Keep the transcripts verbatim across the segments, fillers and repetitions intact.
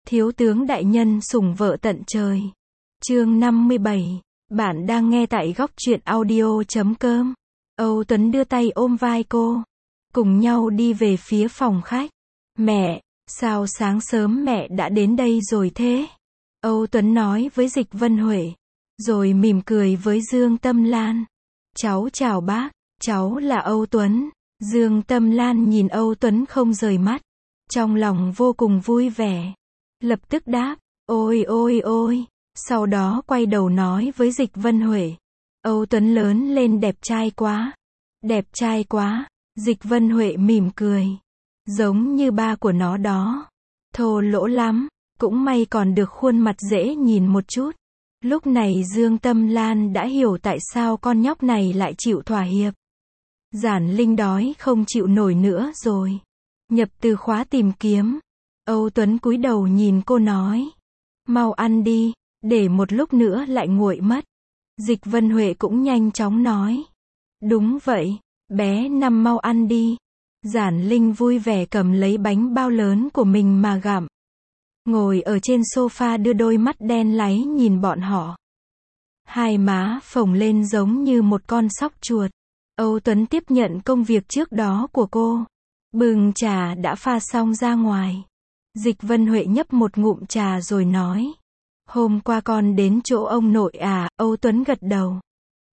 Thiếu tướng đại nhân sủng vợ tận trời. Chương năm mươi bảy. Bạn đang nghe tại góc truyện audio chấm com. Âu Tuấn đưa tay ôm vai cô. Cùng nhau đi về phía phòng khách. Mẹ, sao sáng sớm mẹ đã đến đây rồi thế? Âu Tuấn nói với Dịch Vân Huệ. Rồi mỉm cười với Dương Tâm Lan. Cháu chào bác, cháu là Âu Tuấn. Dương Tâm Lan nhìn Âu Tuấn không rời mắt. Trong lòng vô cùng vui vẻ. Lập tức đáp, ôi ôi ôi. Sau đó quay đầu nói với Dịch Vân Huệ. Âu Tuấn lớn lên đẹp trai quá. Đẹp trai quá. Dịch Vân Huệ mỉm cười. Giống như ba của nó đó. Thô lỗ lắm. Cũng may còn được khuôn mặt dễ nhìn một chút. Lúc này Dương Tâm Lan đã hiểu tại sao con nhóc này lại chịu thỏa hiệp. Giản Linh đói không chịu nổi nữa rồi. Nhập từ khóa tìm kiếm. Âu Tuấn cúi đầu nhìn cô nói. Mau ăn đi, để một lúc nữa lại nguội mất. Dịch Vân Huệ cũng nhanh chóng nói. Đúng vậy, bé Năm mau ăn đi. Giản Linh vui vẻ cầm lấy bánh bao lớn của mình mà gặm. Ngồi ở trên sofa đưa đôi mắt đen láy nhìn bọn họ. Hai má phồng lên giống như một con sóc chuột. Âu Tuấn tiếp nhận công việc trước đó của cô. Bưng trà đã pha xong ra ngoài. Dịch Vân Huệ nhấp một ngụm trà rồi nói. Hôm qua con đến chỗ ông nội à? Âu Tuấn gật đầu.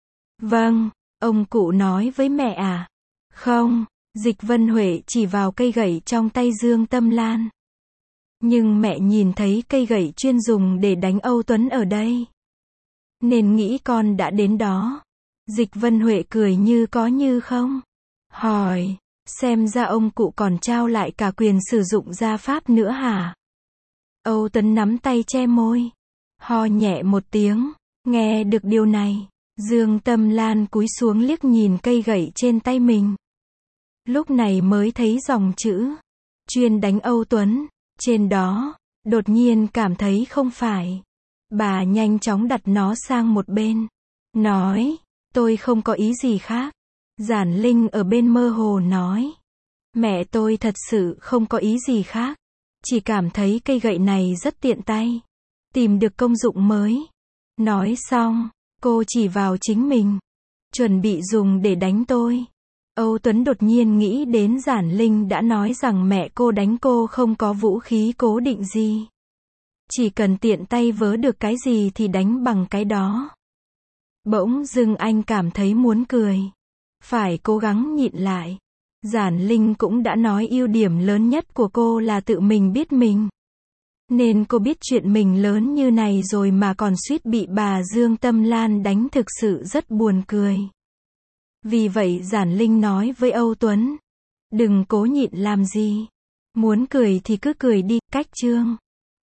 Vâng, ông cụ nói với mẹ à? Không, Dịch Vân Huệ chỉ vào cây gậy trong tay Dương Tâm Lan. Nhưng mẹ nhìn thấy cây gậy chuyên dùng để đánh Âu Tuấn ở đây. Nên nghĩ con đã đến đó. Dịch Vân Huệ cười như có như không. Hỏi, xem ra ông cụ còn trao lại cả quyền sử dụng gia pháp nữa hả? Âu Tuấn nắm tay che môi. Ho nhẹ một tiếng. Nghe được điều này, Dương Tâm Lan cúi xuống liếc nhìn cây gậy trên tay mình. Lúc này mới thấy dòng chữ. Chuyên đánh Âu Tuấn. Trên đó, đột nhiên cảm thấy không phải. Bà nhanh chóng đặt nó sang một bên. Nói, tôi không có ý gì khác. Giản Linh ở bên mơ hồ nói. Mẹ tôi thật sự không có ý gì khác. Chỉ cảm thấy cây gậy này rất tiện tay. Tìm được công dụng mới. Nói xong, cô chỉ vào chính mình. Chuẩn bị dùng để đánh tôi. Âu Tuấn đột nhiên nghĩ đến Giản Linh đã nói rằng mẹ cô đánh cô không có vũ khí cố định gì. Chỉ cần tiện tay vớ được cái gì thì đánh bằng cái đó. Bỗng dưng anh cảm thấy muốn cười. Phải cố gắng nhịn lại. Giản Linh cũng đã nói ưu điểm lớn nhất của cô là tự mình biết mình. Nên cô biết chuyện mình lớn như này rồi mà còn suýt bị bà Dương Tâm Lan đánh thực sự rất buồn cười. Vì vậy Giản Linh nói với Âu Tuấn. Đừng cố nhịn làm gì. Muốn cười thì cứ cười đi, cách chương.